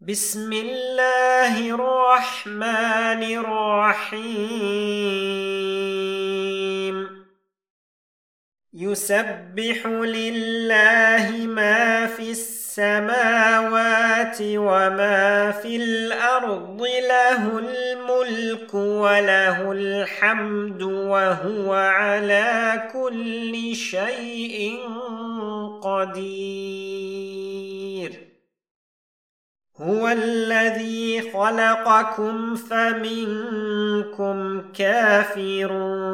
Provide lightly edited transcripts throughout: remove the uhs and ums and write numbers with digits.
بسم الله الرحمن الرحيم يسبح لله ما في السماوات وما في الأرض له الملك وله الحمد وهو على كل شيء قدير هو الذي خلقكم فمنكم كافر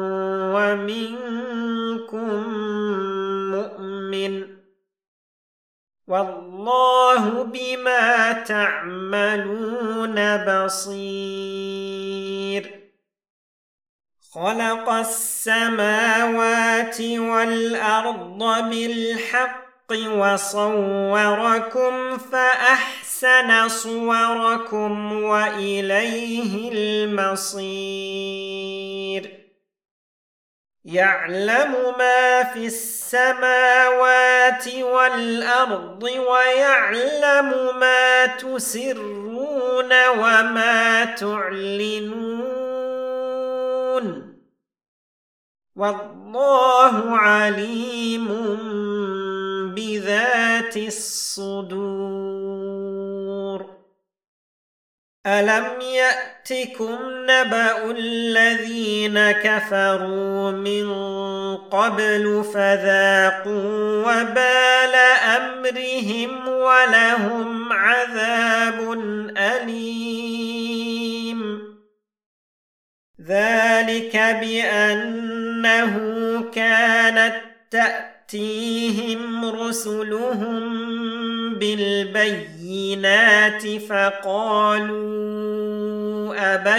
ومنكم مؤمن والله بما تعملون بصير خلق السماوات والأرض بالحق وصوركم فأحسن صوركم وإليه المصير يعلم ما في السماوات والأرض ويعلم ما تسرون وما تعلنون والله عليم بذات الصدور ألم يأتكم نبأ الذين كفروا من قبل فذاقوا وبال أمرهم ولهم عذاب أليم ذلك بأنه كانت تأتيهم رسلهم بالبينات فقالوا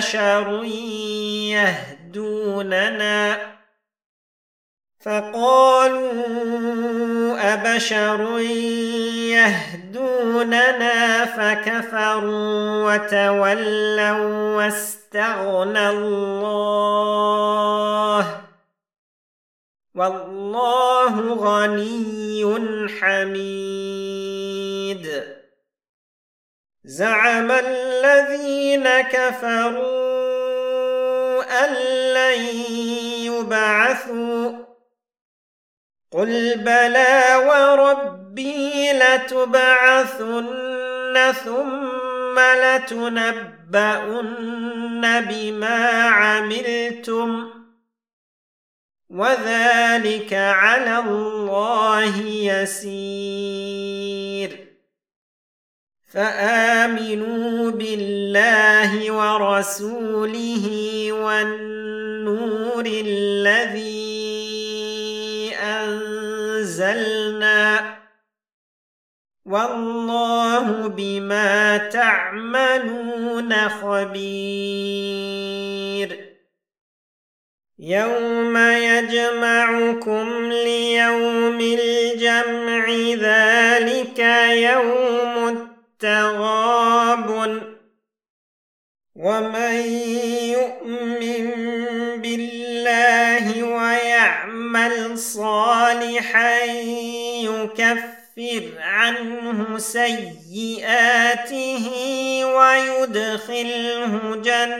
أبشر يهدوننا فكفروا وتولوا واستغنى الله والله غني حميد زعم الذين كفروا أن لن يبعثوا قل بلى وربي لتبعثن ثم لتنبؤن بما عملتم وذلك على الله يسير فآمنوا بالله ورسوله والنور الذي أنزلنا والله بما تعملون خبير يوم يجمعكم ليوم الجمع ذلك يوم التغابن ومن يؤمن بالله ويعمل صالحا يكفر عنه سيئاته ويدخله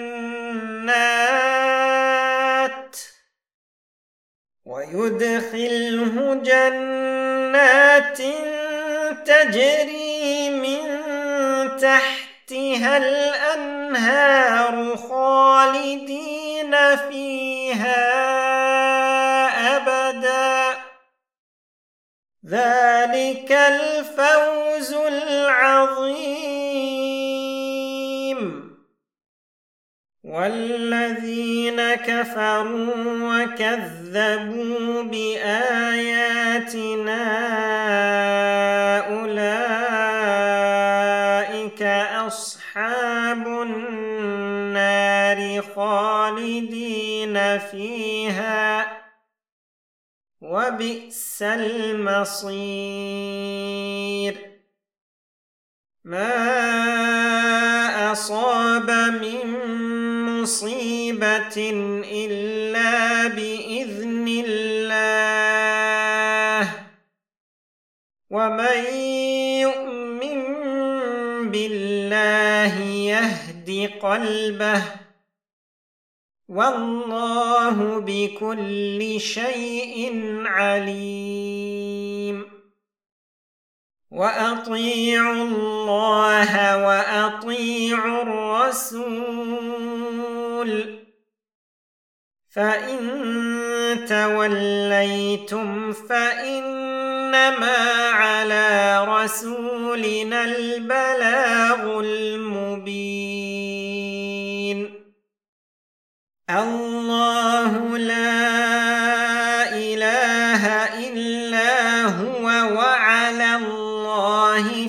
جنات تجري من تحتها الأنهار خالدين فيها أبدا ذلك الفوز العظيم والذين كفروا وكذبوا بآياتنا أولئك أصحاب النار خالدين فيها وبئس المصير ما أصاب من مصيبة إلا بإذن الله ومن يؤمن بالله يهد قلبه والله بكل شيء عليم وأطيعوا الله وأطيعوا الرسول فإن توليتم فإنما على رسولنا البلاغ المبين الله لا إله إلا هو وعلى الله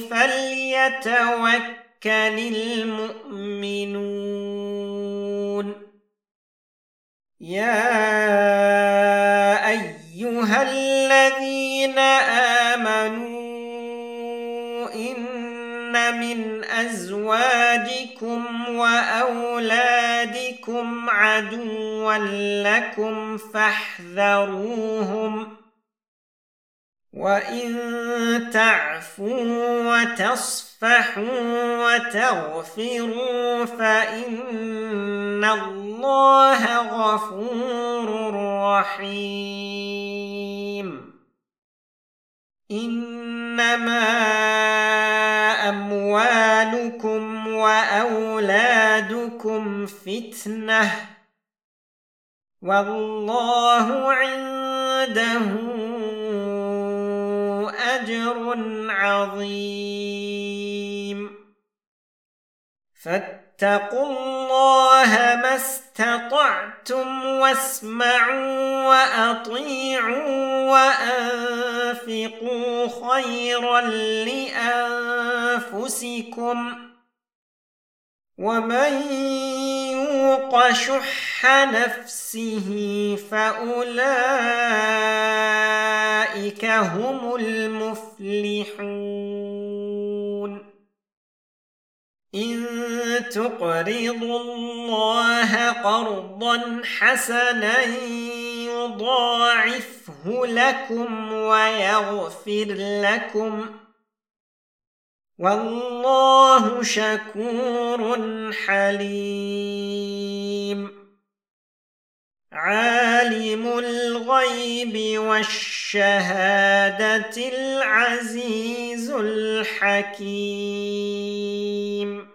فليتوكل المؤمنون يا أيها الذين آمنوا إن من أزواجكم وأولادكم عدوا لكم فاحذروهم وإن تعفوا وتصفحوا وتغفروا فإن الله غفور رحيم إنما أموالكم وأولادكم فتنة والله عنده أجر عظيم فاتقوا الله ما استطعتم واسمعوا وأطيعوا وأنفقوا خيرا لأنفسكم ومن يوق شح نفسه فأولئك هم المفلحون إن تقرضوا الله قرضا حسنا يضاعفه لكم ويغفر لكم والله شكور حليم عالم الغيب والشهادة العزيز الحكيم